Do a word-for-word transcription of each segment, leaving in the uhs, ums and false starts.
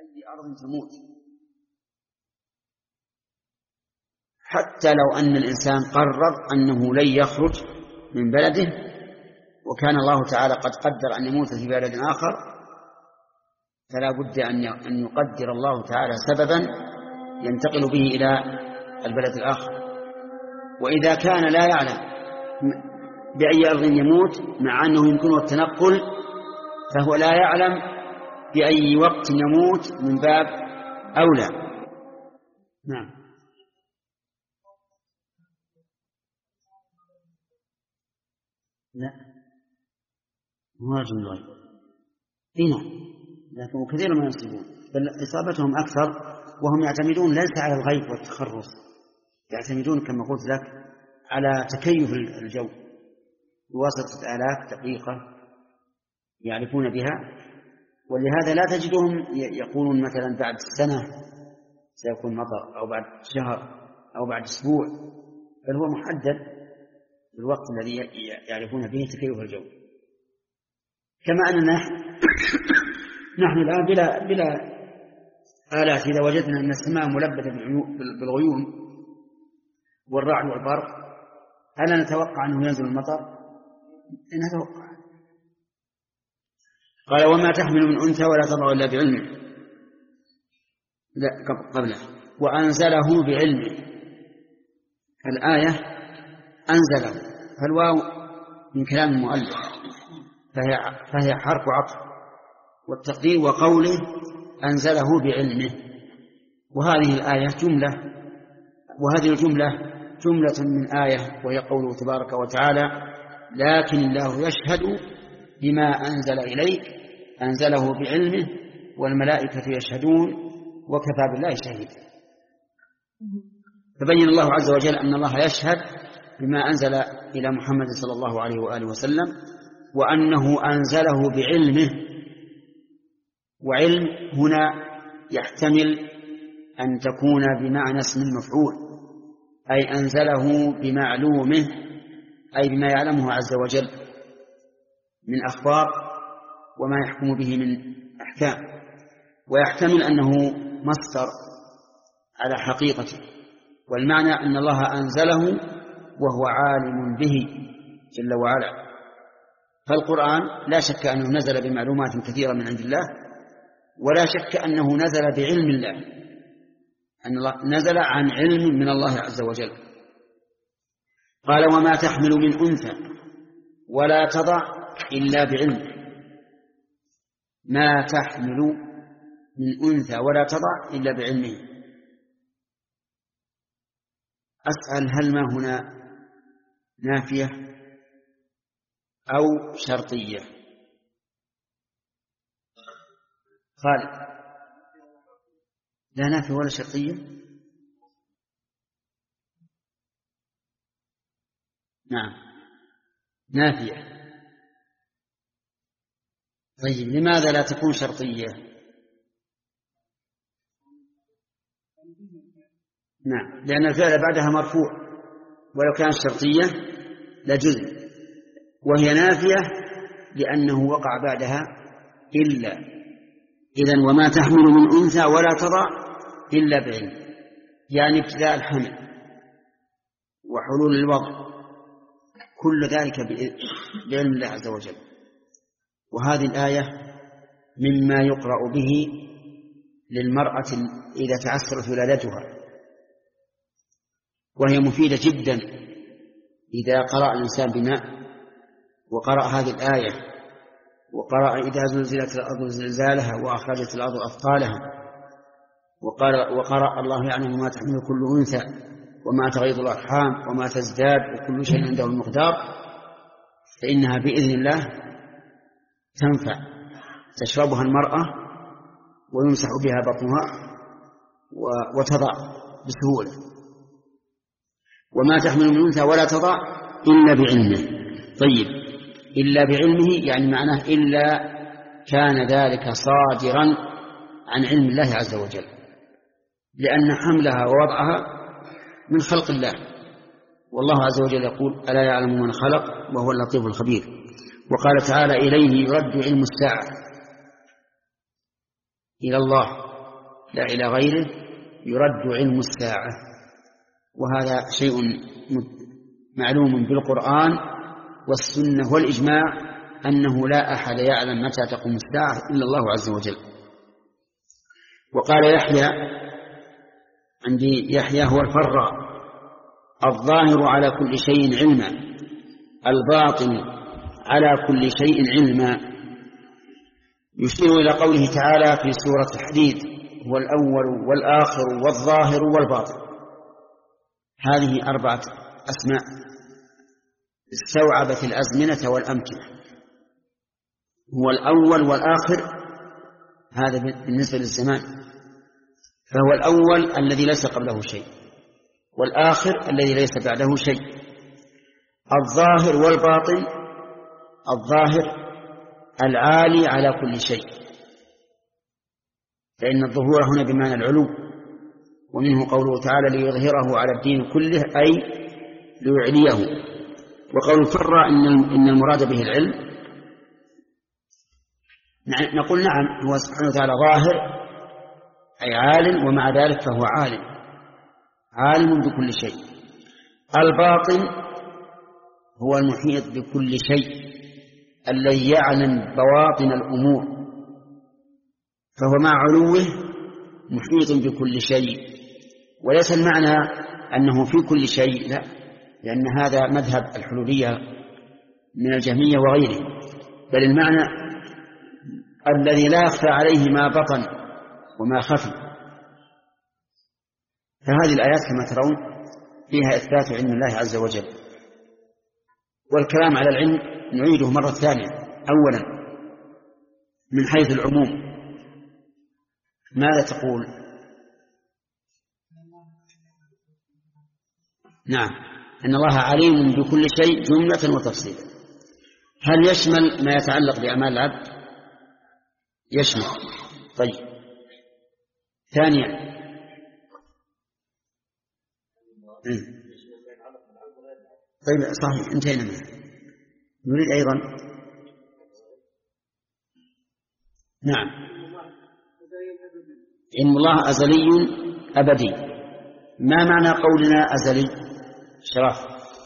بأي أرض تموت، حتى لو أن الإنسان قرر أنه لن يخرج من بلده وكان الله تعالى قد قدر أن يموت في بلد آخر، فلا بد أن يقدر الله تعالى سببا ينتقل به إلى البلد الآخر. وإذا كان لا يعلم بأي أرض يموت مع أنه يمكنه التنقل، فهو لا يعلم بأي وقت يموت من باب أولى. نعم. لا هو رجل الغيب هنا، لكن كثير ما يصيبون، بل إصابتهم أكثر وهم يعتمدون ليس على الغيب والتخرص، يعتمدون كما قلت لك على تكيف الجو بواسطة آلات دقيقة يعرفون بها. ولهذا لا تجدهم يقولون مثلا بعد سنة سيكون مطر أو بعد شهر أو بعد أسبوع، بل هو محدد بالوقت الذي يعرفون به تكيف الجو. كما أننا نحن الآن بلا, بلا آلات إذا وجدنا أن السماء ملبدة بالغيوم والرعد والبرق، هل نتوقع أنه ينزل المطر؟ نتوقع. قال وما تحمل من أنثى ولا تضع إلا بعلمه، لا قبله وأنزله بعلمه. الآية أنزله، فالواو من كلام المؤلف فهي, فهي حرف عطف، والتقدير وقوله أنزله بعلمه. وهذه الآية جملة، وهذه الجملة جملة من آية، وهي قوله تبارك وتعالى لكن الله يشهد بما أنزل إليك أنزله بعلمه والملائكة يشهدون وكفى بالله شهيدا. فبين الله عز وجل أن الله يشهد بما أنزل إلى محمد صلى الله عليه وآله وسلم، وأنه أنزله بعلمه. وعلم هنا يحتمل أن تكون بمعنى اسم المفعول، أي أنزله بمعلومه، أي بما يعلمه عز وجل من أخبار وما يحكم به من أحكام. ويحتمل أنه مصدر على حقيقته، والمعنى أن الله أنزله وهو عالم به جل وعلا. فالقرآن لا شك أنه نزل بمعلومات كثيرة من عند الله، ولا شك أنه نزل بعلم الله، أن الله نزل عن علم من الله عز وجل. قال وما تحمل من أنثى ولا تضع إلا بعلمه. ما تحمل من أنثى ولا تضع إلا بعلمه. أسأل هل ما هنا نافية أو شرطية؟ خالد لا نافية ولا شرطية. نعم نافية. طيب لماذا لا تكون شرطية؟ نعم لأن الفعل بعدها مرفوع، ولو كانت شرطية لجزم، وهي نافية لأنه وقع بعدها إلا. إذن وما تحمل من أنثى ولا تضع إلا بعلم، يعني ابتداء الحمل وحلول الوضع، كل ذلك بعلم الله عز وجل. وهذه الآية مما يقرأ به للمرأة إذا تعسرت ولادتها، وهي مفيدة جدا إذا قرأ الإنسان بماء وقرأ هذه الآية، وقرأ إذا زلزلت الأرض زلزالها وأخرجت الأرض أثقالها، وقرأ, وقرأ الله يعلم ما تحمل كل أنثى وما تغيض الأرحام وما تزداد وكل شيء عنده المقدار، فإنها بإذن الله تنفع، تشربها المرأة ويمسح بها بطنها وتضع بسهولة. وما تحمل من أنثى ولا تضع إلا بعلمه. طيب إلا بعلمه يعني معناه إلا كان ذلك صادرا عن علم الله عز وجل، لأن حملها ووضعها من خلق الله، والله عز وجل يقول ألا يعلم من خلق وهو اللطيف الخبير. وقال تعالى إليه يرد علم الساعة، إلى الله لا إلى غيره يرد علم الساعة. وهذا شيء معلوم بالقرآن والسنة والإجماع أنه لا أحد يعلم متى تقوم الساعة إلا الله عز وجل. وقال يحيى، عندي يحيى هو الفراء: الظاهر على كل شيء علما، الباطن على كل شيء علما. يشير إلى قوله تعالى في سورة الحديد: هو الأول والآخر والظاهر والباطن. هذه أربعة أسماء استوعبت الأزمنة والأمكنة. هو الأول والآخر، هذا بالنسبة للزمان، فهو الأول الذي ليس قبله شيء، والآخر الذي ليس بعده شيء، الظاهر والباطن. الظاهر العالي على كل شيء، فإن الظهور هنا بمعنى العلو، ومنه قوله تعالى: ليظهره على الدين كله، أي ليعليه. وقول فرع إن المراد به العلم، نقول نعم، هو سبحانه وتعالى ظاهر أي عالم، ومع ذلك فهو عالم، عالم بكل شيء. الباطن هو المحيط بكل شيء، الذي يعلم بواطن الأمور، فهو مع علوه محيط بكل شيء. وليس المعنى أنه في كل شيء، لا، لأن هذا مذهب الحلولية من الجهمية وغيره، بل المعنى الذي لا يخفى عليه ما بطن وما خفي. فهذه الآيات كما ترون فيها إثبات علم الله عز وجل. والكلام على العلم نعيده مرة ثانية. أولا من حيث العموم، ماذا تقول؟ نعم، أن الله عليم بكل شيء جملة وتفصيلا. هل يشمل ما يتعلق بأعمال العبد؟ يشمل. طيب، ثانيا طيب صحيح، انتهينا منه. نريد أيضا نعم، علم الله أزلي أبدي. ما معنى قولنا أزلي؟ شرف.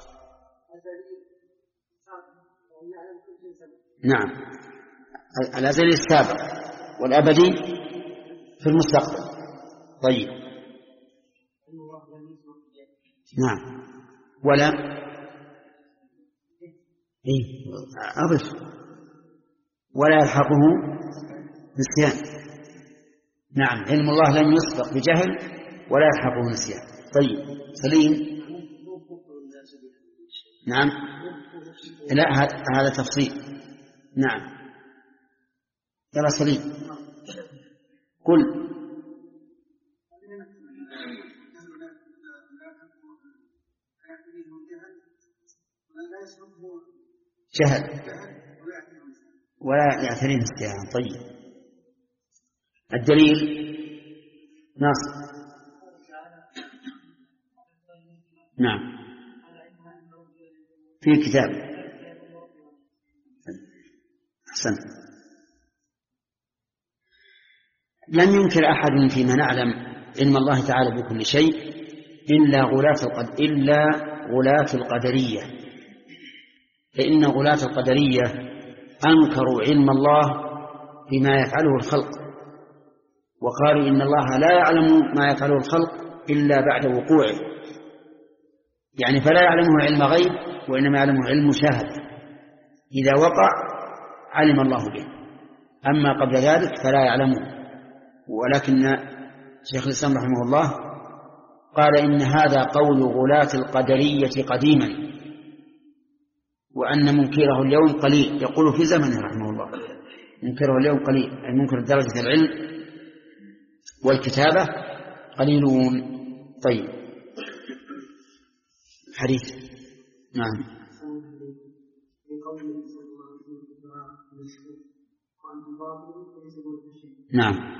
نعم، الأزلي السابق، والأبدي في المستقبل. طيب، نعم، ولا إيه أضف ولا يلحقه نسيان. نعم، علم الله لم يسبق بجهل ولا يلحقه نسيان. طيب، سليم. نعم، لا، هذا تفصيل. نعم، يلا سليم قل. جهل ولا يعتريه نسيان. طيب، الدليل ناصر. نعم، في كتاب. أحسن. لم ينكر أحد فيما نعلم علم الله تعالى بكل شيء إلا غلاة القد... إلا غلاة القدرية، فإن غلاة القدرية أنكروا علم الله بما يفعله الخلق، وقالوا إن الله لا يعلم ما يفعله الخلق إلا بعد وقوعه، يعني فلا يعلمه علم غيب، وإنما يعلمه علم مشاهدة. إذا وقع علم الله به، أما قبل ذلك فلا يعلمه. ولكن شيخ الإسلام رحمه الله قال إن هذا قول غلاة القدرية قديما، وأن منكره اليوم قليل. يقول في زمنه رحمه الله منكره اليوم قليل، أي منكر درجة العلم والكتابة قليلون. طيب، حديث. نعم. نعم،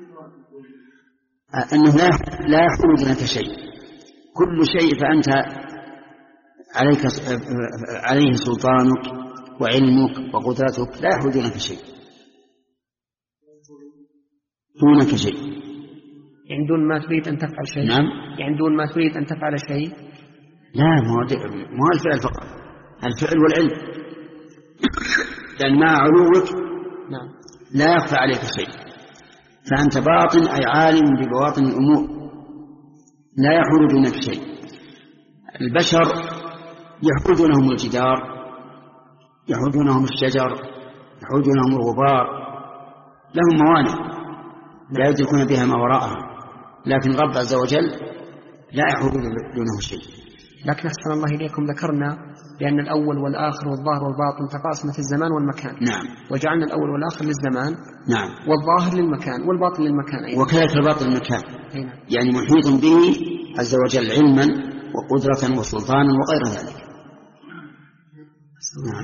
أنه لا يحوز لك شيء، كل شيء فأنت عليك عليه سلطانك وعلمك وقدرتك، لا يحوز لك شيء دونك شيء. يعني دون ما تريد أن تفعل شيء. نعم. يعني دون ما تريد أن تفعل شيء. لا، ما هو الفعل فقط، الفعل والعلم، لأن مع علوك نعم لا يخفى عليك شيء، فأنت باطن أي عالم ببواطن الأمور لا يحول دونك شيء. البشر يحول دونهم الجدار، يحول دونهم الشجر، يحول دونهم الغبار، لهم موانع لا يدركون بها ما وراءها، لكن رب عز وجل لا يحول دونه شيء. لكن أحسن الله إليكم ذكرنا بأن الأول والآخر والظاهر والباطن تقاسم في الزمان والمكان. نعم. وجعلنا الأول والآخر للزمان. نعم. والظاهر للمكان والباطن للمكان أيضا. وكذلك الباطن للمكان. هنا. يعني محيط به عز وجل علما وقدرة وسلطانا وغير ذلك. نعم.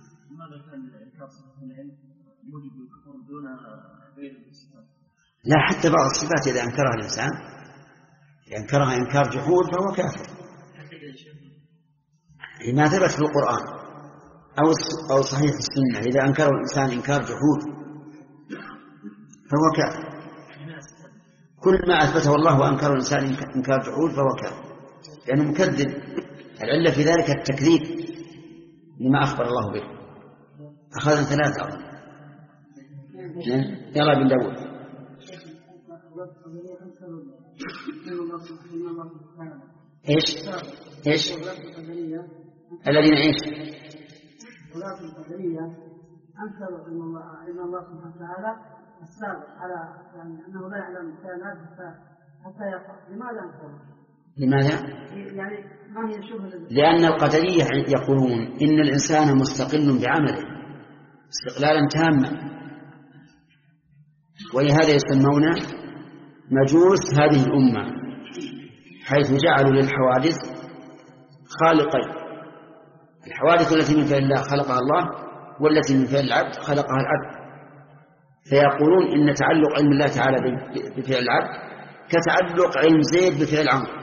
لا، حتى بعض الصفات إذا أنكرها الإنسان ينكرها إنكار جحود فهو كافر، ما ثبت في القرآن أو أو صحيح السنة. إذا أنكره الإنسان إنكار جحود فهو كافر. كل ما أثبته الله وأنكره الإنسان إنكار جحود فهو كافر، لأنه يعني مكذب. العلة في ذلك التكذيب لما أخبر الله به. أخذنا ثلاثة. يلا بن داود. إيش إيش الذين إيش ولاة القدرية أنكروا أن الله أن الله سبحانه وتعالى السابق على يعني أنه لا يعلم الكائنات حتى يقع. لماذا أنكروا؟ لماذا؟ يعني ما هي شبهة؟ لأن القدرية يقولون إن الإنسان مستقل بعمله استقلالا تاما، ولهذا يسمون مجوس هذه الأمة، حيث جعلوا للحوادث خالقين، الحوادث التي من فعل الله خلقها الله، والتي من فعل العبد خلقها العبد. فيقولون إن تعلق علم الله تعالى بفعل العبد كتعلق علم زيد بفعل عمرو.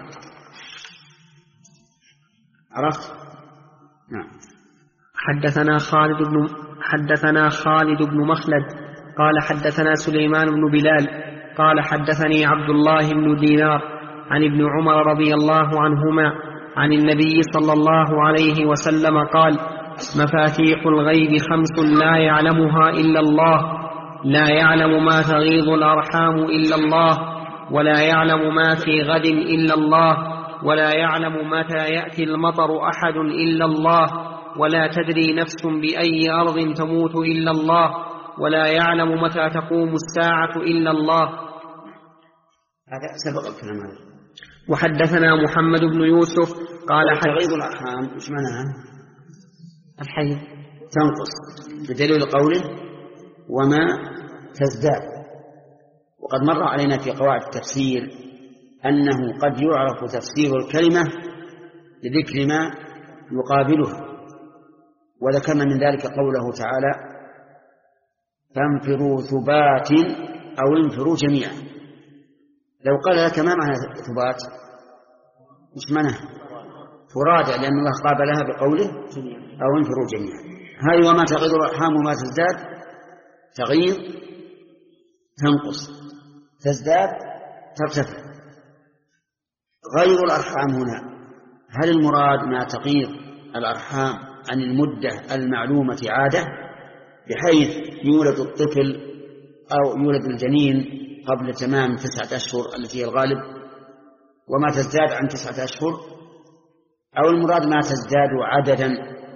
عرفت؟ نعم. حدثنا خالد بن حدثنا خالد بن مخلد قال حدثنا سليمان بن بلال قال حدثني عبد الله بن دينار عن ابن عمر رضي الله عنهما عن النبي صلى الله عليه وسلم قال: مفاتيح الغيب خمس لا يعلمها إلا الله، لا يعلم ما تغيض الأرحام إلا الله، ولا يعلم ما في غد إلا الله، ولا يعلم متى يأتي المطر أحد إلا الله، ولا تدري نفس بأي أرض تموت إلا الله، ولا يعلم متى تقوم الساعة إلا الله. هذا سبق الكلام هذا. وحدثنا محمد بن يوسف قال: تغيض الأرحام إيش معناها؟ الحيض تنقص، بدليل قوله وما تزداد. وقد مر علينا في قواعد التفسير أنه قد يعرف تفسير الكلمة لذكر ما يقابلها، وذكرنا من ذلك قوله تعالى: فانفروا ثبات أو انفروا جميعا. لو قال لك ما معنى ثبات مش معنى فرادى، لأن الله قابلها بقوله أو انفروا جميعا. هذه وما تغيض الأرحام وما تزداد، تغيض تنقص، تزداد ترتفع. غيض الأرحام هنا هل المراد ما تغيض الأرحام عن المدة المعلومة عادة، بحيث يولد الطفل أو يولد الجنين قبل تمام تسعة أشهر التي هي الغالب، وما تزداد عن تسعة أشهر، أو المراد ما تزداد عددا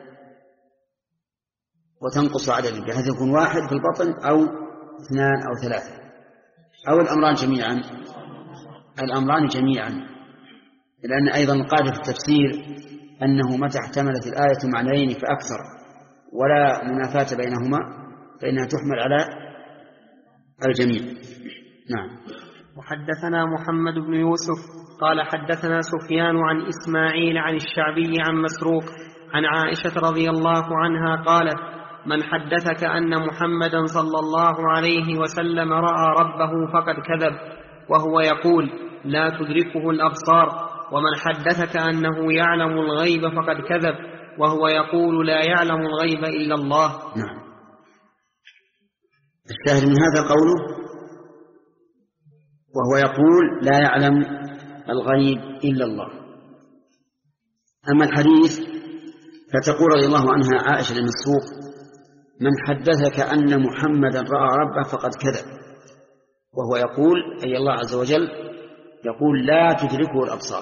وتنقص عددا، بحيث يكون واحد في البطن أو اثنان أو ثلاثة، أو الأمران جميعا؟ الأمران جميعا، لأن أيضا القاعدة في التفسير أنه متى احتملت الآية معنيين فأكثر ولا منافاة بينهما فإنها تحمل على الجميع. نعم. وحدثنا محمد بن يوسف قال حدثنا سفيان عن إسماعيل عن الشعبي عن مسروق عن عائشة رضي الله عنها قالت: من حدثك أن محمدا صلى الله عليه وسلم رأى ربه فقد كذب، وهو يقول لا تدركه الأبصار. ومن حدثك أنه يعلم الغيب فقد كذب، وهو يقول لا يعلم الغيب إلا الله. نعم. الشاهد من هذا قوله وهو يقول لا يعلم الغيب إلا الله. أما الحديث فتقول رضي الله عنها عائشة المسروق: من حدثك أن محمدا رأى ربه فقد كذب. وهو يقول أي الله عز وجل يقول لا تدركه الأبصار.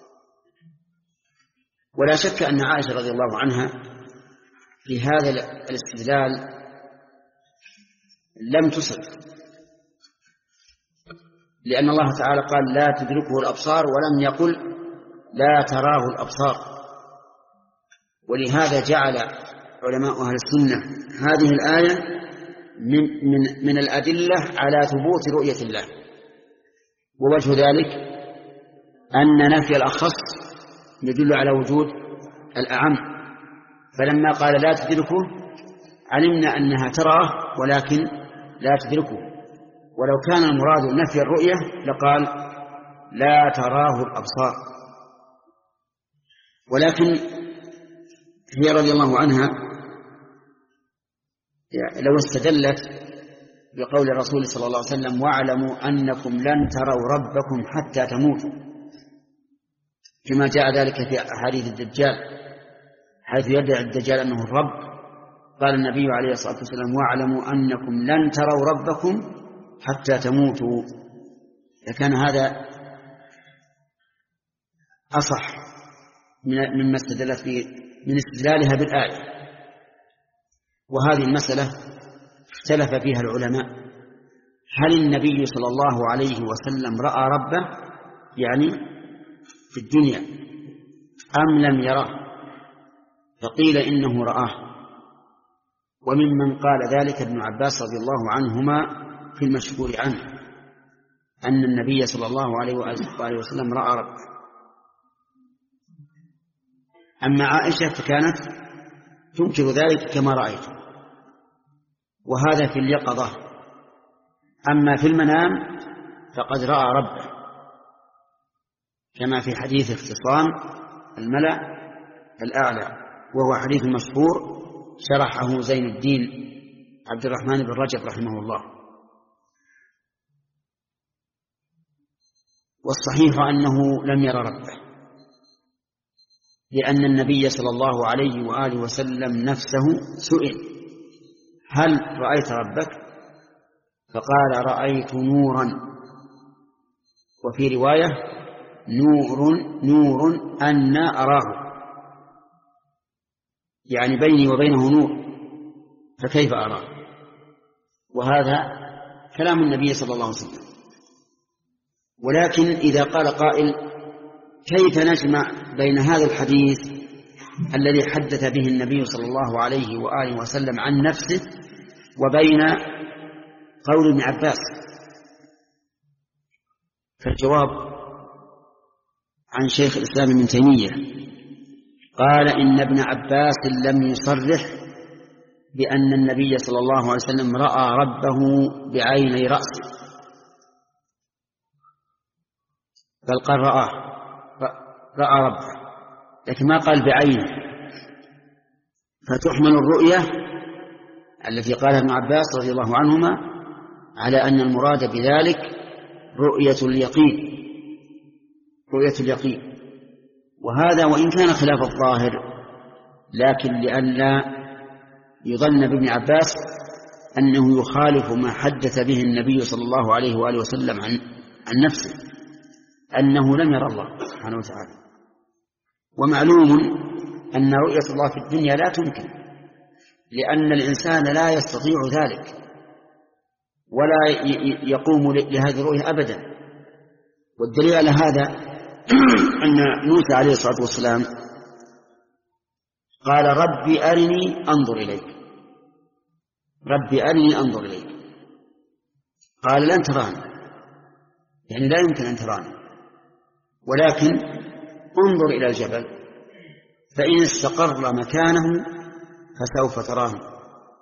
ولا شك أن عائشة رضي الله عنها في هذا الاستدلال لم تصب، لأن الله تعالى قال لا تدركه الأبصار ولم يقل لا تراه الأبصار. ولهذا جعل علماء أهل السنة هذه الآية من, من, من الأدلة على ثبوت رؤية الله. ووجه ذلك أن نفي الأخص يدل على وجود الأعم، فلما قال لا تدركه علمنا أنها تراه ولكن لا تدركه، ولو كان المراد نفي الرؤية لقال لا تراه الأبصار. ولكن هي رضي الله عنها لو استدلت بقول الرسول صلى الله عليه وسلم واعلموا أنكم لن تروا ربكم حتى تموتوا، كما جاء ذلك في أحاديث الدجال حيث يدعي الدجال أنه الرب، قال النبي عليه الصلاة والسلام واعلموا أنكم لن تروا ربكم حتى تموتوا. لكان هذا أصح مما استدلت به من استدلالها بالآية. وهذه المسألة اختلف فيها العلماء: هل النبي صلى الله عليه وسلم رأى ربه يعني في الدنيا أم لم يره؟ فقيل إنه رآه، وممن قال ذلك ابن عباس رضي الله عنهما في المشهور عنه أن النبي صلى الله عليه وآله وسلم رأى ربه. أما عائشة فكانت تنكر ذلك كما رأيت، وهذا في اليقظة. أما في المنام فقد رأى ربه، كما في حديث اختصام الملأ الأعلى، وهو حديث مشهور شرحه زين الدين عبد الرحمن بن رجب رحمه الله. والصحيح أنه لم ير ربه، لأن النبي صلى الله عليه وآله وسلم نفسه سئل هل رأيت ربك؟ فقال رأيت نورا، وفي رواية نور نور أنا أراه، يعني بيني وبينه نور فكيف أراه؟ وهذا كلام النبي صلى الله عليه وسلم. ولكن إذا قال قائل كيف نجمع بين هذا الحديث الذي حدث به النبي صلى الله عليه وآله وسلم عن نفسه وبين قول ابن عباس؟ فالجواب عن شيخ الإسلام ابن تيمية قال إن ابن عباس لم يصرح بأن النبي صلى الله عليه وسلم رأى ربه بعيني رأسه، بل قال رآه رأى ربه، لكن ما قال بعينه. فتحمل الرؤية التي قالها ابن عباس رضي الله عنهما على أن المراد بذلك رؤية اليقين، رؤية اليقين. وهذا وإن كان خلاف الظاهر، لكن لئلا يظن بابن عباس أنه يخالف ما حدث به النبي صلى الله عليه وآله وسلم عن, عن نفسه أنه لم يرى الله سبحانه وتعالى. ومعلوم أن رؤية الله في الدنيا لا تمكن، لأن الإنسان لا يستطيع ذلك ولا يقوم لهذه الرؤية أبدا. والدليل على هذا أن موسى عليه الصلاة والسلام قال ربي أرني أنظر إليك، ربي أرني أنظر إليك. قال لن تراني، يعني لا يمكن أن تراني، ولكن انظر إلى الجبل فإن استقر مكانه فسوف تراني.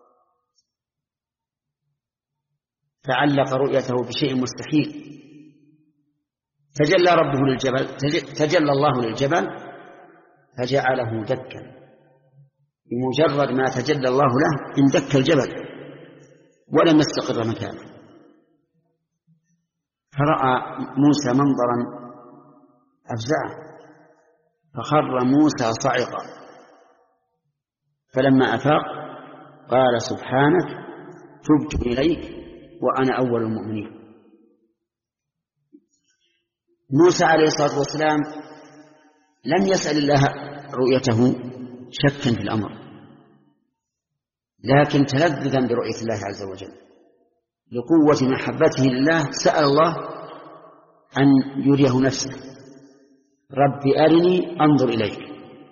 تعلق رؤيته بشيء مستحيل. تجلى ربه للجبل، تجلى الله للجبل فجعله دكا، بمجرد ما تجلى الله له اندك الجبل ولم يستقر مكانه. فرأى موسى منظرا أفزعه فخر موسى صعقا، فلما أفاق قال سبحانك تبت إليك وأنا أول المؤمنين. موسى عليه الصلاة والسلام لم يسأل الله رؤيته شكا في الأمر، لكن تلذذا برؤية الله عز وجل لقوة محبته لله سأل الله أن يريه نفسه، رب أرني أنظر إليك.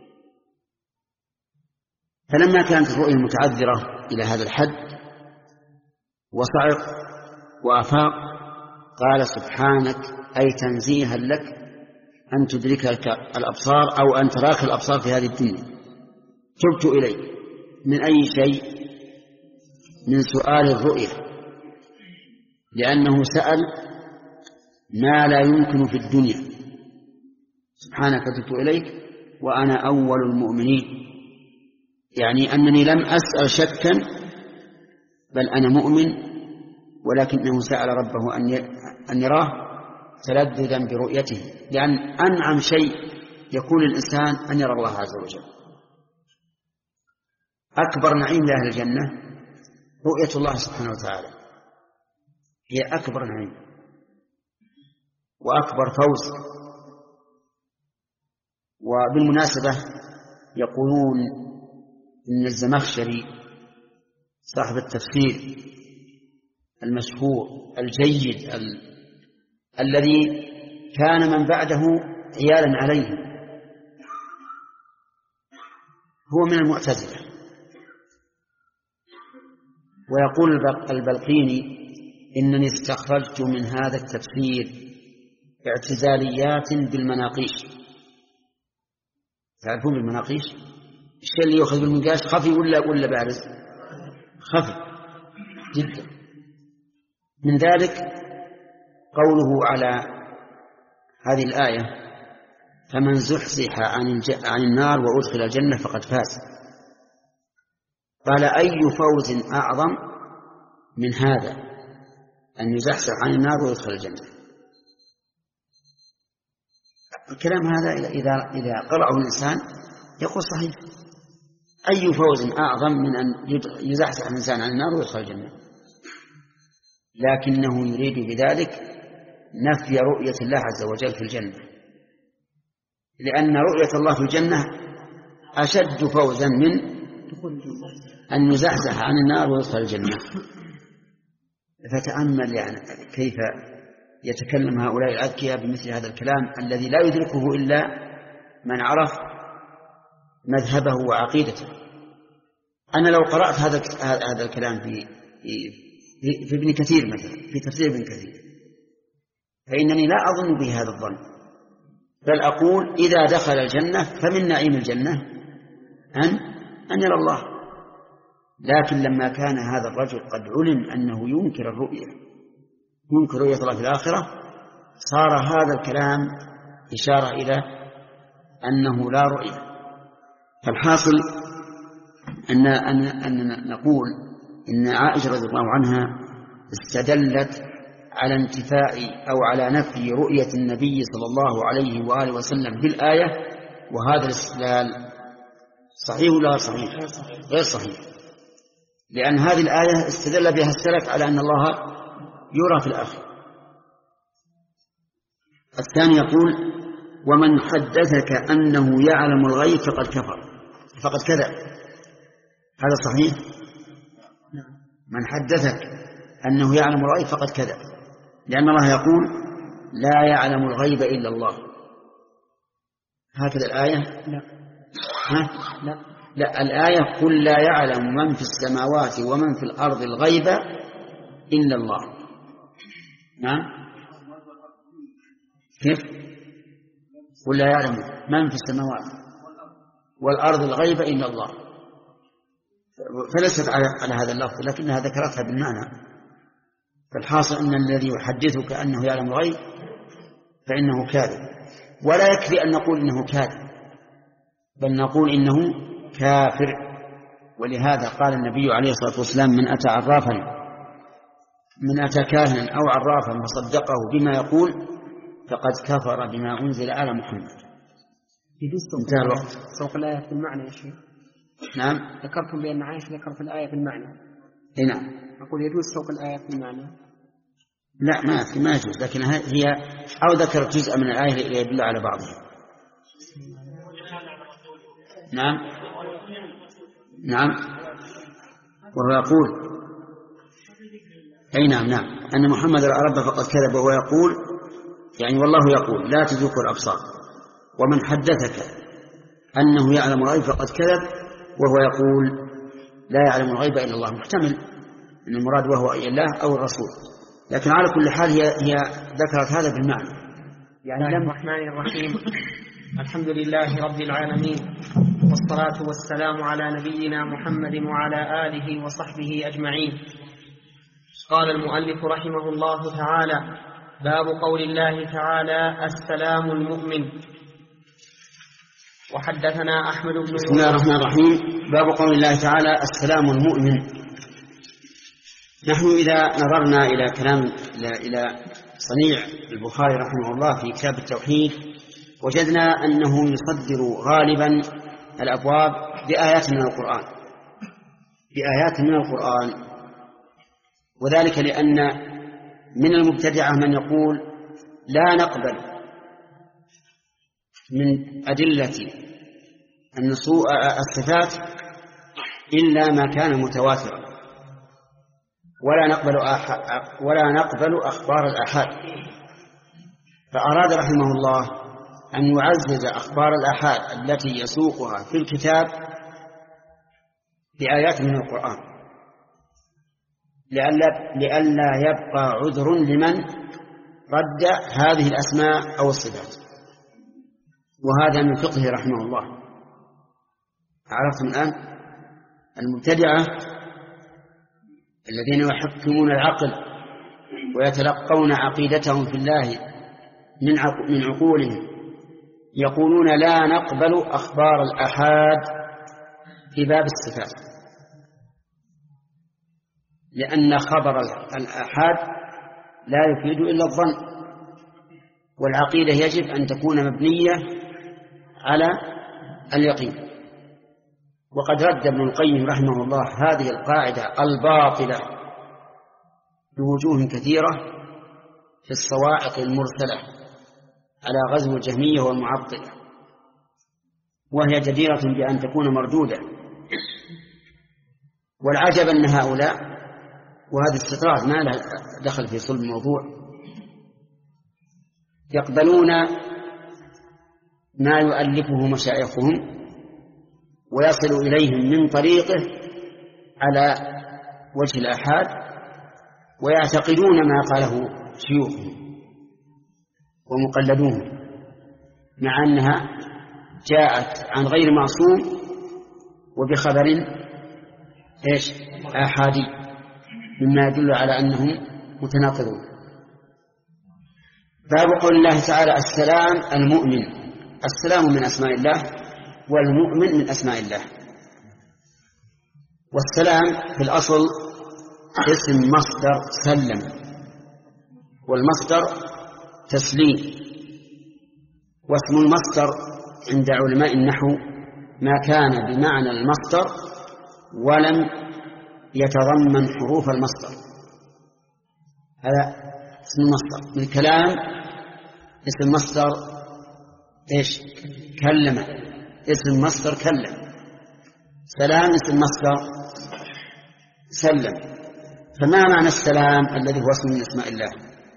فلما كانت الرؤية متعذرة إلى هذا الحد وصعق وأفاق قال سبحانك، أي تنزيها لك أن تدركك الأبصار أو أن تراك الأبصار في هذه الدنيا. تبت إليك من أي شيء؟ من سؤال الرؤية، لأنه سأل ما لا يمكن في الدنيا. سبحانك تبت إليك وأنا أول المؤمنين، يعني أنني لم أسأل شكا بل أنا مؤمن، ولكنه سأل ربه أن يراه تلذذا برؤيته، لأن أنعم شيء يكون الإنسان أن يرى الله عز وجل. أكبر نعيم لأهل الجنة رؤية الله سبحانه وتعالى، هي أكبر نعيم وأكبر فوز. وبالمناسبة يقولون إن الزمخشري صاحب التفسير المشهور الجيد ال... الذي كان من بعده عيالا عليه هو من المعتزلة، ويقول البلقيني إنني استخرجت من هذا التفسير اعتزاليات بالمناقيش. تعرفون بالمناقيش الشيء اللي يأخذ بالمنقاش خفي ولا ولا بارز؟ خفي جدا. من ذلك قوله على هذه الآية فمن زحزح عن, الج... عن النار وأدخل الجنة فقد فاز. قال أي فوز أعظم من هذا أن يزحزح عن النار ويدخل الجنة؟ الكلام هذا إذا إذا قرأه الإنسان يقول صحيح، أي فوز أعظم من أن يزحزح الإنسان عن النار ويدخل الجنة؟ لكنه يريد بذلك نفي رؤية الله عز وجل في الجنة، لأن رؤية الله في الجنة أشد فوزا من أن يزحزح عن النار ويدخل الجنة. فتأمل يعني كيف يتكلم هؤلاء الأذكياء بمثل هذا الكلام الذي لا يدركه إلا من عرف مذهبه وعقيدته. أنا لو قرأت هذا هذا الكلام في في ابن كثير مثلا، في تفسير ابن كثير، فإنني لا أظن به هذا الظن، بل أقول إذا دخل الجنة فمن نعيم الجنة أن أن يرى الله. لكن لما كان هذا الرجل قد علم أنه ينكر الرؤية، ينكر رؤية الله في الآخرة، صار هذا الكلام إشارة إلى أنه لا رؤية. فالحاصل أن أن نقول إن عائشة رضي الله عنها استدلت على انتفاء أو على نفي رؤية النبي صلى الله عليه وآله وسلم بالآية، وهذا الاستدلال صحيح ولا غير صحيح؟ غير صحيح، لأن هذه الآية استدل بها السلف على أن الله يرى في الآخرة. الثاني يقول ومن حدثك أنه يعلم الغيب فقد كفر فقد كذب. هذا صحيح؟ من حدثك أنه يعلم الغيب فقد كذب، لأن الله يقول لا يعلم الغيب إلا الله. هكذا الآية؟ لا. ها؟ لا. لا، الآية قل لا يعلم من في السماوات ومن في الأرض الغيب إلا الله. نعم. كيف؟ قل لا يعلم من في السماوات والأرض الغيب إلا الله، فليست على هذا اللفظ لكنها ذكرتها بالمعنى. فالحاصل أن الذي يحدثك أنه يعلم الغيب فإنه كاذب، ولا يكفي أن نقول إنه كاذب، بل نقول إنه كافر. ولهذا قال النبي عليه الصلاة والسلام من أتى عرافا من أتى كاهنا أو عرافا فصدقه بما يقول فقد كفر بما أنزل على محمد. انتهى الوقت. سوق الآية بالمعنى يا شيخ. نعم. ذكرتم بأن عائشة ذكرت الآية بالمعنى. إيه نعم. أقول يجوز سوق الآية بالمعنى. لا ما في ما يجوز، لكن هي أو ذكرت جزء من الآية يدل على بعضها. نعم نعم. وهو يقول أي نعم نعم أن محمد رب فقد كذب وهو يقول يعني والله يقول لا تدركه الأبصار ومن حدثك أنه يعلم الغيب فقد كذب وهو يقول لا يعلم الغيب إلا الله. محتمل أن المراد وهو الله أو الرسول، لكن على كل حال هي, هي ذكرت هذا بالمعنى. يعني بسم الله الرحمن الرحيم. الحمد لله رب العالمين، والصلاة والسلام على نبينا محمد وعلى آله وصحبه أجمعين. قال المؤلف رحمه الله تعالى: باب قول الله تعالى: السلام المؤمن. وحدثنا أحمد بن بسم الله الرحمن الرحيم. باب قول الله تعالى: السلام المؤمن. نحن إذا نظرنا إلى كلام إلى صنيع البخاري رحمه الله في كتاب التوحيد وجدنا أنه يصدر غالبا الأبواب بآيات من القرآن بآيات من القرآن وذلك لأن من المبتدعة من يقول لا نقبل من أدلة الصفات إلا ما كان متواترا، ولا نقبل ولا نقبل أخبار الآحاد. فأراد رحمه الله أن يعزز أخبار الآحاد التي يسوقها في الكتاب بآيات من القرآن لئلا يبقى عذر لمن رد هذه الأسماء أو الصفات، وهذا من فقهه رحمه الله. عرفتم الآن المبتدعة الذين يحكمون العقل ويتلقون عقيدتهم في الله من عقولهم يقولون لا نقبل أخبار الآحاد في باب الصفات، لأن خبر الآحاد لا يفيد إلا الظن، والعقيدة يجب أن تكون مبنية على اليقين. وقد رد ابن القيم رحمه الله هذه القاعدة الباطلة بوجوه كثيرة في الصواعق المرسلة على غزو الجهمية والمعطلة، وهي جديرة بأن تكون مردودة. والعجب أن هؤلاء، وهذا استطراد ما له دخل في صلب الموضوع، يقبلون ما يؤلفه مشايخهم ويصل إليهم من طريقه على وجه الآحاد، ويعتقدون ما قاله شيوخهم ومقلدوهم، مع أنها جاءت عن غير معصوم وبخبر إيش آحادي مما يدل على أنهم متناقضون. باب قول الله تعالى: السلام المؤمن. السلام من أسماء الله والمؤمن من أسماء الله. والسلام في الأصل اسم مصدر سلم، والمصدر تسليم. واسم المصدر عند علماء النحو ما كان بمعنى المصدر ولم يتضمن حروف المصدر، هذا اسم المصدر. من كلام اسم مصدر ايش؟ كلم. اسم مصدر كلم. سلام اسم مصدر سلم. فما معنى السلام الذي هو اسم من اسماء الله؟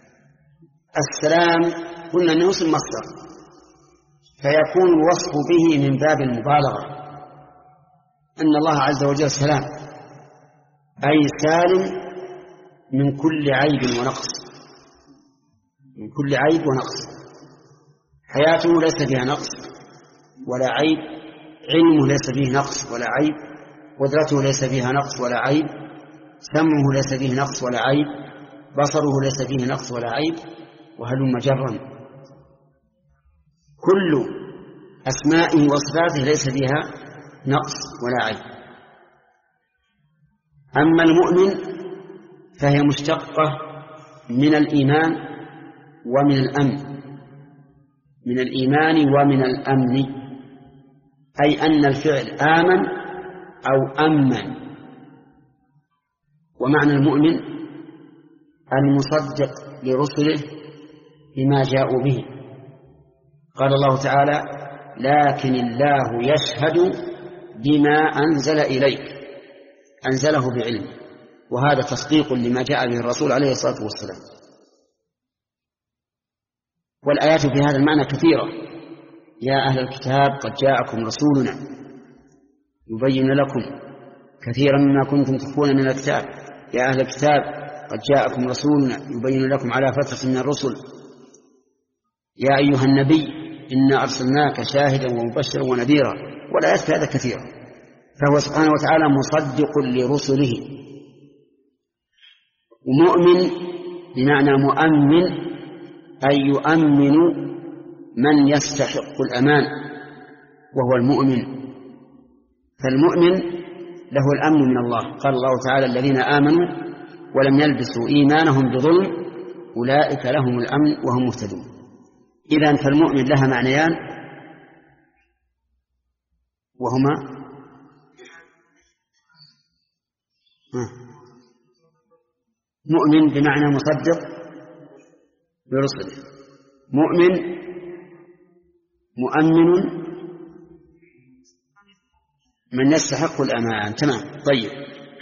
السلام قلنا انه اسم مصدر، فيكون الوصف به من باب المبالغة، أن الله عز وجل سلام أي سالم من كل عيب ونقص، من كل عيب ونقص. حياته ليس فيها نقص ولا عيب، علمه ليس فيه نقص ولا عيب، قدرته ليس فيها نقص ولا عيب، سمعه ليس فيه نقص ولا عيب، بصره ليس فيه نقص ولا عيب، وهلم جرا. كل أسمائه وصفاته ليس فيها نقص ولا عيب. أما المؤمن فهي مشتقة من الإيمان ومن الأمن، من الإيمان ومن الأمن، أي أن الفعل آمن أو أمن. ومعنى المؤمن المصدق لرسله بما جاءوا به. قال الله تعالى: لكن الله يشهد بما أنزل إليك، أنزله بعلم، وهذا تصديق لما جاء به الرسول عليه الصلاة والسلام. والآيات في هذا المعنى كثيرة: يا أهل الكتاب قد جاءكم رسولنا يبين لكم كثيرا مما كنتم تخفون من الكتاب، يا أهل الكتاب قد جاءكم رسولنا يبين لكم على فترة من الرسل، يا أيها النبي إنا أرسلناك شاهدا ومبشرا ونذيرا. والآيات هذا كثيرة. فهو سبحانه وتعالى مصدق لرسله. ومؤمن بمعنى مؤمن، أي يؤمن من يستحق الأمان وهو المؤمن. فالمؤمن له الأمن من الله. قال الله تعالى: الذين آمنوا ولم يلبسوا إيمانهم بظلم أولئك لهم الأمن وهم مهتدون. إذن فالمؤمن لها معنيان، وهما مؤمن بمعنى مصدق برسله، مؤمن مؤمن من يستحق الأمان. تمام. طيب.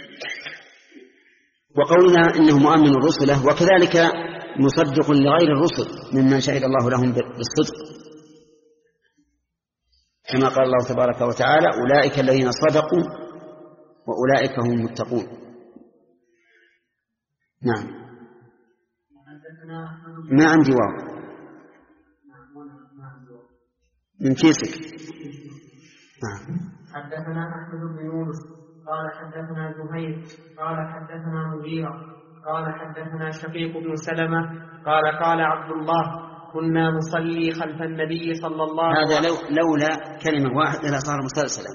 وقولنا إنه مؤمن رسله، وكذلك مصدق لغير الرسل ممن شهد الله لهم بالصدق، كما قال الله تبارك وتعالى: أولئك الذين صدقوا وأولئك هم المتقون. نعم. ما عندي واو من كيسك. نعم. حدثنا أحمد بن يونس قال حدثنا زهير قال حدثنا مغيرة قال حدثنا شقيق بن سلمة قال قال عبد الله: كنا نصلي خلف النبي صلى الله عليه وسلم. هذا لو لولا كلمة واحدة لصار مسلسلا،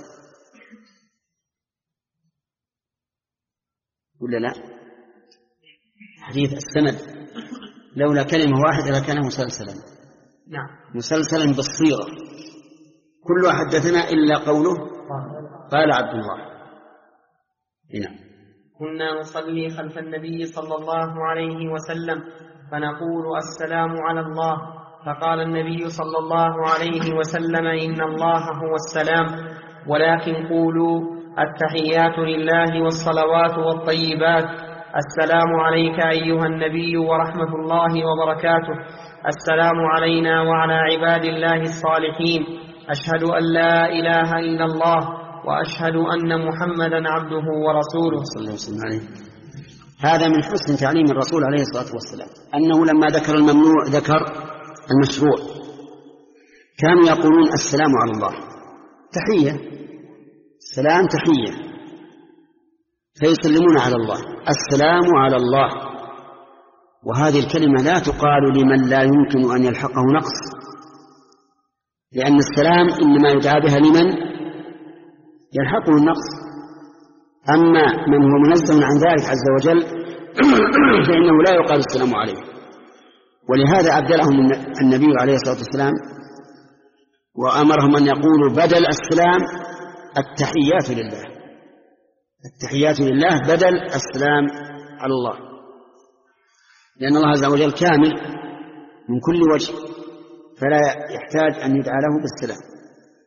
ولا لا؟ حديث السند لولا كلمة واحدة لكان مسلسلا. نعم. مسلسلا بالصيغة، كل حدثنا إلا قوله قال عبد الله. نعم. كنا نصلي خلف النبي صلى الله عليه وسلم فنقول: السلام على الله. فقال النبي صلى الله عليه وسلم: إن الله هو السلام، ولكن قولوا: التحيات لله والصلوات والطيبات. السلام عليك أيها النبي ورحمة الله وبركاته. السلام علينا وعلى عباد الله الصالحين. أشهد أن لا إله إلا الله وأشهد أن محمدا عبده ورسوله صلى الله عليه وسلم. هذا من حسن تعليم الرسول عليه الصلاة والسلام، أنه لما ذكر الممنوع ذكر المشروع. كانوا يقولون: السلام على الله، تحية، السلام تحية، فيسلمون على الله: السلام على الله. وهذه الكلمة لا تقال لمن لا يمكن أن يلحقه نقص، لأن السلام إنما يدعى بها لمن يلحقه النقص. أما من هو منزه عن ذلك عز وجل فإنه لا يقال السلام عليه. ولهذا أبدلهم النبي عليه الصلاة والسلام وأمرهم أن يقولوا بدل السلام التحيات لله، التحيات لله بدل السلام على الله، لأن الله عز وجل كامل من كل وجه، فلا يحتاج أن يدعى له بالسلام.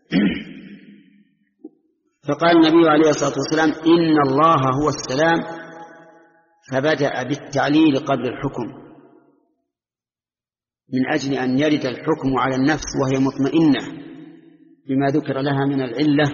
فقال النبي عليه الصلاة والسلام: إن الله هو السلام، فبدأ بالتعليل قبل الحكم، من أجل أن يرد الحكم على النفس وهي مطمئنة بما ذكر لها من العلة.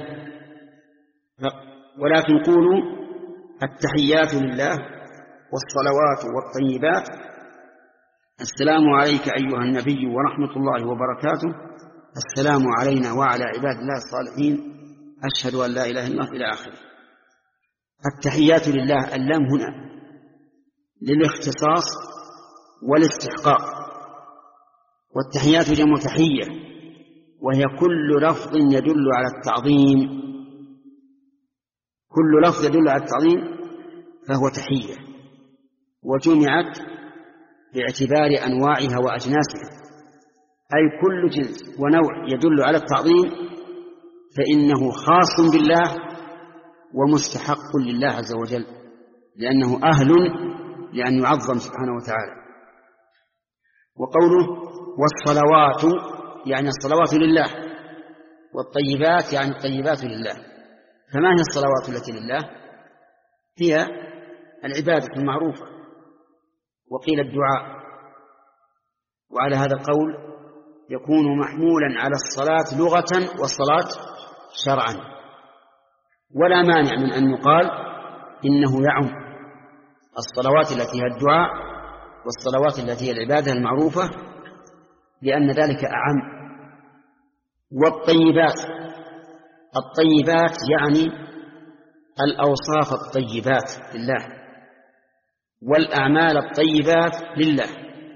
ولكن قولوا: التحيات لله والصلوات والطيبات. السلام عليك أيها النبي ورحمة الله وبركاته. السلام علينا وعلى عباد الله الصالحين. أشهد أن لا إله إلا الله إلى آخره. التحيات لله، اللام هنا للاختصاص والاستحقاق. والتحيات جمع تحية، وهي كل لفظ يدل على التعظيم، كل لفظ يدل على التعظيم فهو تحية. وجمعت باعتبار أنواعها وأجناسها، أي كل جنس ونوع يدل على التعظيم فإنه خاص بالله ومستحق لله عز وجل، لأنه أهل لأن يعظم سبحانه وتعالى. وقوله والصلوات يعني الصلوات لله، والطيبات يعني الطيبات لله. فما هي الصلوات التي لله؟ هي العبادة المعروفة، وقيل الدعاء. وعلى هذا القول يكون محمولا على الصلاة لغة والصلاة شرعا، ولا مانع من أن يقال إنه يعم الصلوات التي هي الدعاء والصلوات التي هي العبادة المعروفة، لأن ذلك أعم. والطيبات، الطيبات يعني الأوصاف الطيبات لله، والأعمال الطيبات لله.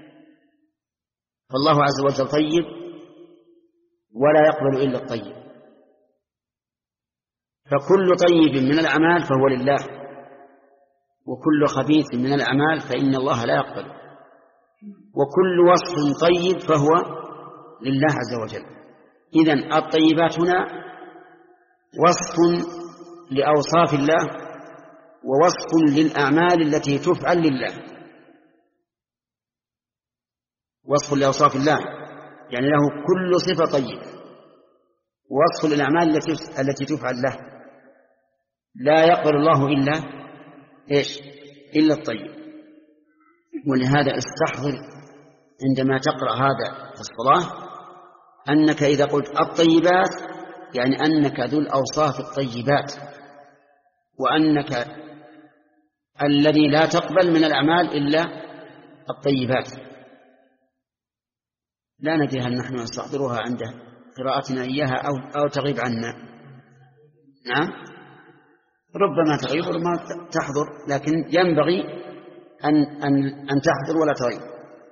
فالله عز وجل طيب ولا يقبل إلا الطيب، فكل طيب من الأعمال فهو لله، وكل خبيث من الأعمال فإن الله لا يقبل، وكل وصف طيب فهو لله عز وجل. إذن الطيبات هنا وصف لأوصاف الله ووصف للأعمال التي تفعل لله. وصف لأوصاف الله يعني له كل صفة طيبة، ووصف للأعمال التي التي تفعل له. لا يقبل الله إلا إيش؟ إلا الطيب. ولهذا استحضر عندما تقرأ هذا في الصلاة أنك إذا قلت الطيبات يعني أنك ذو الأوصاف الطيبات، وأنك الذي لا تقبل من الأعمال إلا الطيبات. لا ندري هل نحن نستحضرها عند قراءتنا إياها أو, أو تغيب عنا. نعم، ربما تغيب وربما تحضر، لكن ينبغي أن, أن, أن تحضر ولا تغيب.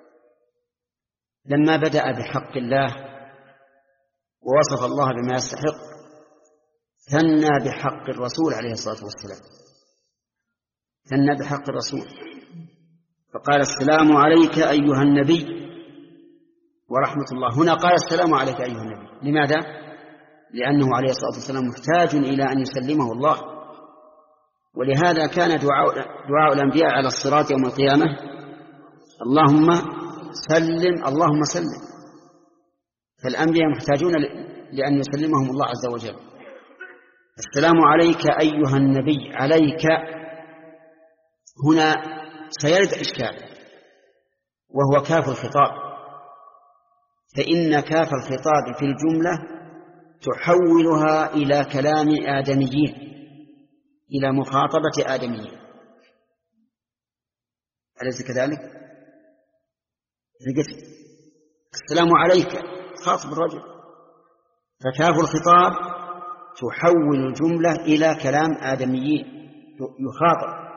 لما بدأ بحق الله ووصف الله بما يستحق ثنى بحق الرسول عليه الصلاة والسلام، ثنى بحق الرسول فقال السلام عليك أيها النبي ورحمة الله. هنا قال السلام عليك أيها النبي. لماذا؟ لأنه عليه الصلاة والسلام محتاج إلى أن يسلمه الله، ولهذا كان دعاء, دعاء الأنبياء على الصراط يوم القيامة اللهم سلم اللهم سلم. فالأنبياء محتاجون لأن يسلمهم الله عز وجل. السلام عليك أيها النبي، عليك هنا سيرد إشكال، وهو كاف الخطاب، فإن كاف الخطاب في الجملة تحولها إلى كلام آدميين، إلى مخاطبة آدميين، أليس كذلك؟ السلام عليك خاطب الرجل، فكاف الخطاب تحول الجملة إلى كلام آدميين يخاطب.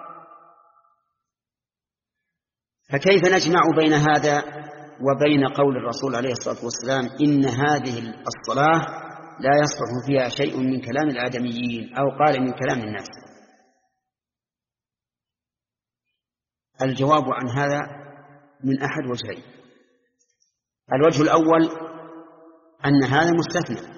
فكيف نجمع بين هذا وبين قول الرسول عليه الصلاة والسلام إن هذه الصلاة لا يصلح فيها شيء من كلام الآدميين، أو قال من كلام الناس؟ الجواب عن هذا من أحد وجهين. الوجه الأول أن هذا مستثنى،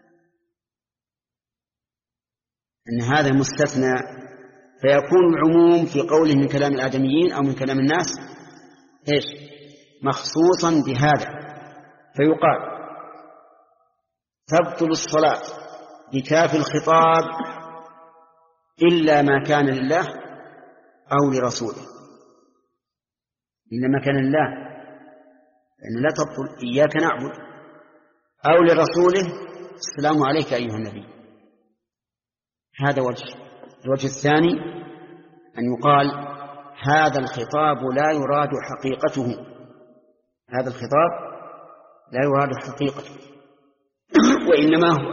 أن هذا مستثنى، فيكون العموم في قوله من كلام الآدميين أو من كلام الناس إيش؟ مخصوصا بهذا، فيقال تبطل الصلاة بكاف الخطاب إلا ما كان لله أو لرسوله. إلا ما كان لله لأن لا تبطل إياك نعبد، أو لرسوله السلام عليك أيها النبي. هذا وجه. الوجه الثاني أن يقال هذا الخطاب لا يراد حقيقته، هذا الخطاب لا يراد حقيقته، وإنما هو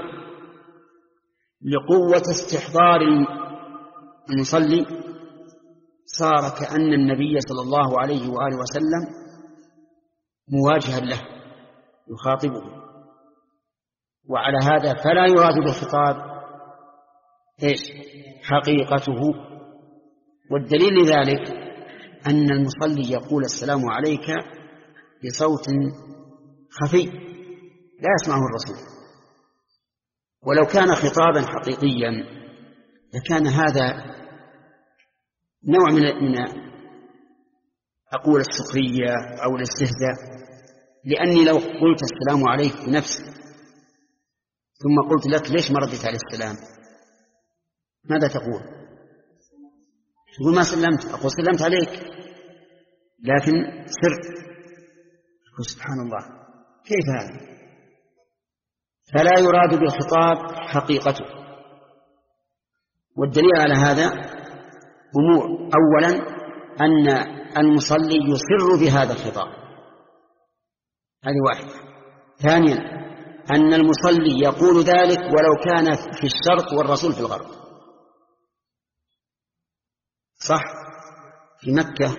لقوة استحضار المصلي، صار كأن النبي صلى الله عليه وآله وسلم مواجها له يخاطبه، وعلى هذا فلا يراد بالخطاب إيش؟ حقيقته. والدليل لذلك أن المصلي يقول السلام عليك بصوت خفي لا يسمعه الرسول، ولو كان خطابا حقيقيا لكان هذا نوع من من أقول السخرية أو الاستهزاء، لأني لو قلت السلام عليك بنفسي ثم قلت لك ليش ما ردت عليه السلام، ماذا تقول؟ تقول ما سلمت. أقول سلمت عليك لكن سر. سبحان الله، كيف هذا؟ فلا يراد بالخطاب حقيقته. والدليل على هذا أمور: أولا أن المصلي يسر بهذا الخطاب، هذه واحدة. ثانيا أن المصلي يقول ذلك ولو كان في الشرق والرسول في الغرب. صح؟ في مكة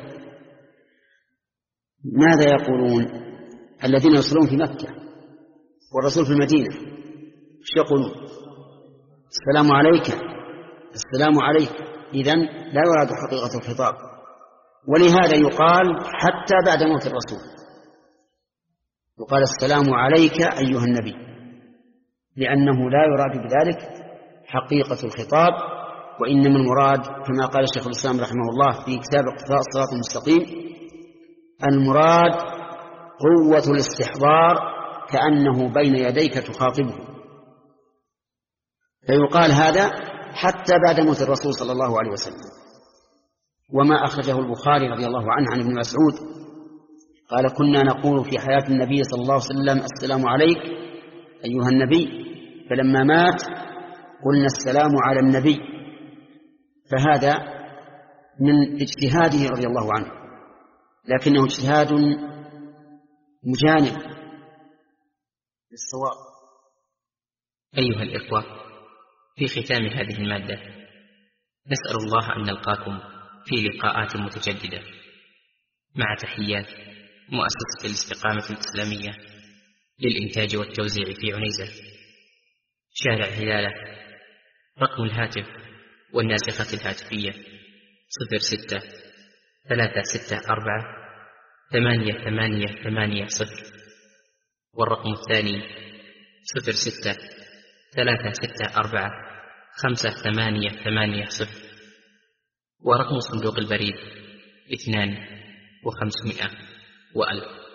ماذا يقولون الذين يصلون في مكة والرسول في المدينة؟ ايش يقولون؟ السلام عليك، السلام عليك. إذن لا يراد حقيقة الخطاب، ولهذا يقال حتى بعد موت الرسول يقال السلام عليك أيها النبي، لأنه لا يراد بذلك حقيقة الخطاب، وإنما المراد كما قال الشيخ الإسلام رحمه الله في كتاب اقتضاء الصراط المستقيم: المراد قوة الاستحضار كأنه بين يديك تخاطبه. فيقال هذا حتى بعد موت الرسول صلى الله عليه وسلم. وما أخرجه البخاري رضي الله عنه عن ابن مسعود قال: كنا نقول في حياة النبي صلى الله عليه وسلم السلام عليك أيها النبي، فلما مات قلنا السلام على النبي. فهذا من اجتهاده رضي الله عنه، لكنه اجتهاد مجانب للصواب. أيها الإخوة، في ختام هذه المادة نسأل الله أن نلقاكم في لقاءات متجددة، مع تحيات مؤسسة الاستقامة الإسلامية للإنتاج والتوزيع في عنيزة، شارع هلالة. رقم الهاتف والناسخة الهاتفية صفر ستة ثلاثة ستة أربعة ثمانية ثمانية ثمانية صفر، والرقم الثاني صفر ستة ثلاثة ستة أربعة خمسة ثمانية ثمانية صفر، ورقم صندوق البريد اثنان وخمسمائة وألف.